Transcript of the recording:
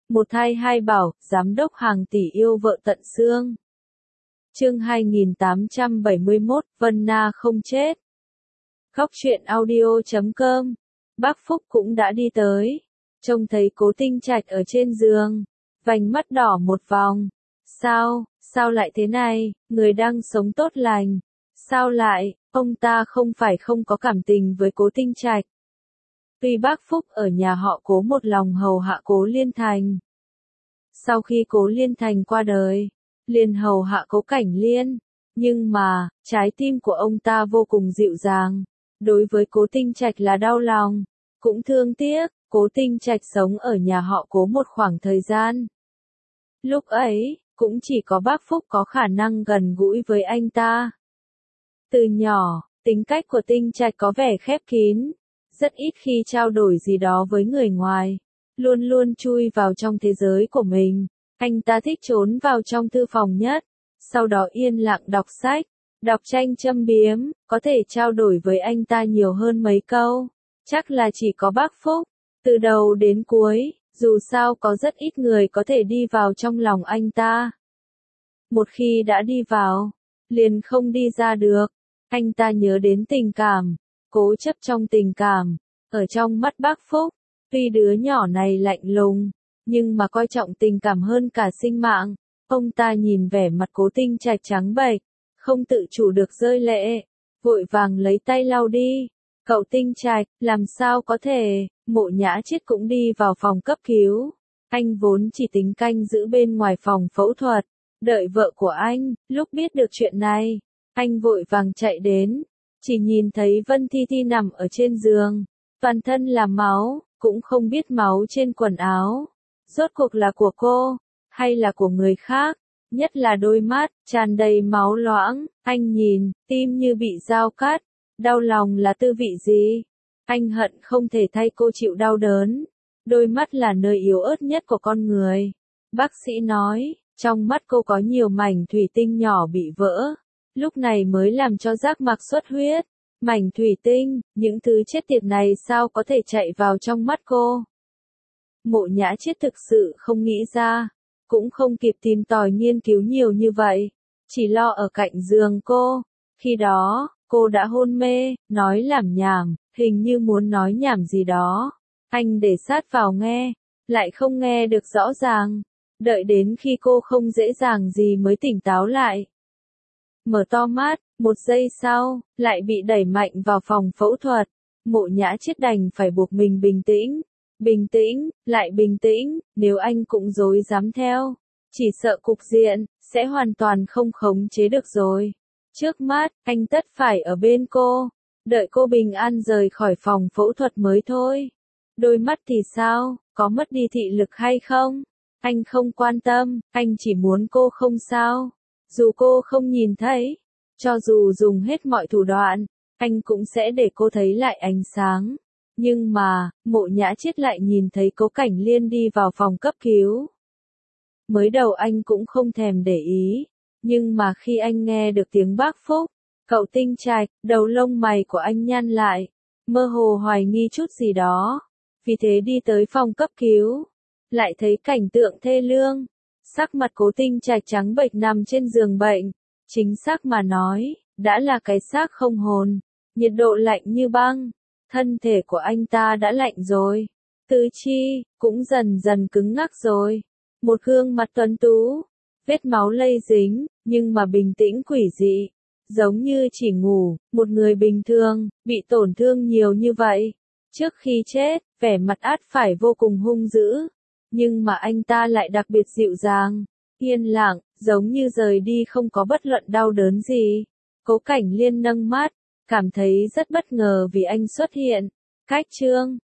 Một thai hai bảo, giám đốc hàng tỷ yêu vợ tận xương. Chương 2871, Vân Na không chết. Góc truyện audio.com. Bác Phúc cũng đã đi tới. Trông thấy Cố Tinh Trạch ở trên giường. Vành mắt đỏ một vòng. Sao lại thế này, người đang sống tốt lành. Sao lại, ông ta không phải không có cảm tình với Cố Tinh Trạch. Tuy bác Phúc ở nhà họ Cố một lòng hầu hạ Cố Liên Thành. Sau khi Cố Liên Thành qua đời, liền hầu hạ Cố Cảnh Liên, nhưng mà, trái tim của ông ta vô cùng dịu dàng. Đối với Cố Tinh Trạch là đau lòng, cũng thương tiếc. Cố Tinh Trạch sống ở nhà họ Cố một khoảng thời gian. Lúc ấy, cũng chỉ có bác Phúc có khả năng gần gũi với anh ta. Từ nhỏ, tính cách của Tinh Trạch có vẻ khép kín, rất ít khi trao đổi gì đó với người ngoài, luôn luôn chui vào trong thế giới của mình. Anh ta thích trốn vào trong thư phòng nhất, sau đó yên lặng đọc sách, đọc tranh châm biếm, có thể trao đổi với anh ta nhiều hơn mấy câu. Chắc là chỉ có bác Phúc, từ đầu đến cuối, dù sao có rất ít người có thể đi vào trong lòng anh ta. Một khi đã đi vào, liền không đi ra được. Anh ta nhớ đến tình cảm, cố chấp trong tình cảm, ở trong mắt bác Phúc, tuy đứa nhỏ này lạnh lùng, nhưng mà coi trọng tình cảm hơn cả sinh mạng. Ông ta nhìn vẻ mặt Cố Tinh Trạch trắng bệch, không tự chủ được rơi lệ, vội vàng lấy tay lau đi. Cậu Tinh Trạch, làm sao có thể, Mộ Nhã Chiết cũng đi vào phòng cấp cứu. Anh vốn chỉ tính canh giữ bên ngoài phòng phẫu thuật, đợi vợ của anh. Lúc biết được chuyện này, anh vội vàng chạy đến, chỉ nhìn thấy Vân Thi Thi nằm ở trên giường, toàn thân là máu, cũng không biết máu trên quần áo rốt cuộc là của cô, hay là của người khác, nhất là đôi mắt, tràn đầy máu loãng. Anh nhìn, tim như bị dao cắt, đau lòng là tư vị gì? Anh hận không thể thay cô chịu đau đớn. Đôi mắt là nơi yếu ớt nhất của con người. Bác sĩ nói, trong mắt cô có nhiều mảnh thủy tinh nhỏ bị vỡ, lúc này mới làm cho giác mạc xuất huyết. Mảnh thủy tinh, những thứ chết tiệt này sao có thể chạy vào trong mắt cô? Mộ Nhã Chiết thực sự không nghĩ ra, cũng không kịp tìm tòi nghiên cứu nhiều như vậy, chỉ lo ở cạnh giường cô. Khi đó, cô đã hôn mê, nói lảm nhảm, hình như muốn nói nhảm gì đó. Anh để sát vào nghe, lại không nghe được rõ ràng. Đợi đến khi cô không dễ dàng gì mới tỉnh táo lại. Mở to mắt, một giây sau, lại bị đẩy mạnh vào phòng phẫu thuật. Mộ Nhã Chiết đành phải buộc mình bình tĩnh. Bình tĩnh, lại bình tĩnh, nếu anh cũng dối dám theo, chỉ sợ cục diện sẽ hoàn toàn không khống chế được rồi. Trước mắt, anh tất phải ở bên cô, đợi cô bình an rời khỏi phòng phẫu thuật mới thôi. Đôi mắt thì sao, có mất đi thị lực hay không? Anh không quan tâm, anh chỉ muốn cô không sao. Dù cô không nhìn thấy, cho dù dùng hết mọi thủ đoạn, anh cũng sẽ để cô thấy lại ánh sáng. Nhưng mà, Mộ Nhã Chiết lại nhìn thấy Cố Cảnh Liên đi vào phòng cấp cứu. Mới đầu anh cũng không thèm để ý, nhưng mà khi anh nghe được tiếng bác Phúc, cậu Tinh Trạch, đầu lông mày của anh nhăn lại, mơ hồ hoài nghi chút gì đó. Vì thế đi tới phòng cấp cứu, lại thấy cảnh tượng thê lương. Sắc mặt Cố Tinh Trạch trắng bệch nằm trên giường bệnh, chính xác mà nói, đã là cái xác không hồn, nhiệt độ lạnh như băng. Thân thể của anh ta đã lạnh rồi, tứ chi cũng dần dần cứng ngắc rồi. Một gương mặt tuấn tú, vết máu lây dính, nhưng mà bình tĩnh quỷ dị, giống như chỉ ngủ. Một người bình thường, bị tổn thương nhiều như vậy, trước khi chết, vẻ mặt ắt phải vô cùng hung dữ. Nhưng mà anh ta lại đặc biệt dịu dàng, yên lặng, giống như rời đi không có bất luận đau đớn gì. Cố Cảnh Liên nâng mắt, cảm thấy rất bất ngờ vì anh xuất hiện. Cách chương